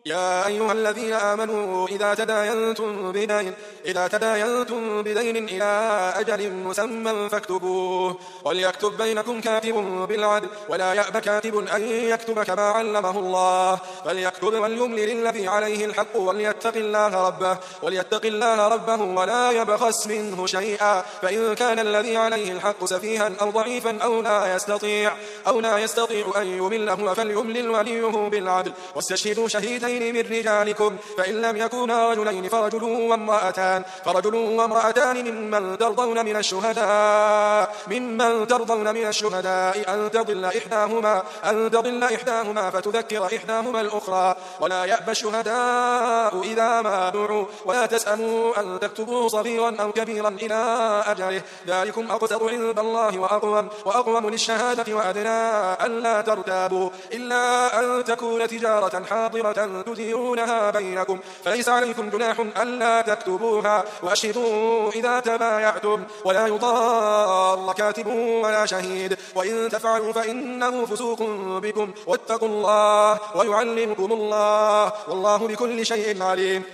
يا أيها الذين آمنوا إذا تداينتم بدين إلى أجل مسمى فاكتبوه، وليكتب بينكم كاتب بالعدل ولا يأب كاتب أن يكتب كما علمه الله، فليكتب وليملل الذي عليه الحق وليتق الله ربه ولا يبخس منه شيئا، فإن كان الذي عليه الحق سفيها أو ضعيفا أو لا يستطيع أن يمله فليملل وليه بالعدل، واستشهدوا شهيدين من رجالكم، فإن لم يكونا رجلين فرجل وامرأتان ممن ترضون من الشهداء أن تضل إحداهما فتذكر إحداهما الأخرى، ولا يأبى الشهداء إذا ما دعوا، ولا تسأموا أن تكتبوه صغيرا أو كبيرا إلى أجله، ذلكم أقسط عند الله وأقوم للشهادة وأدنى ألا ترتابوا، إلا أن تكون تجارة حاضرة تديرونها بينكم، فليس عليكم جناح ألا تكتبوها، وأشهدوا إذا تبايعتم، ولا يضار كاتب ولا شهيد، وإن تفعلوا فإنه فسوق بكم، واتقوا الله ويعلمكم الله، والله بكل شيء عليم.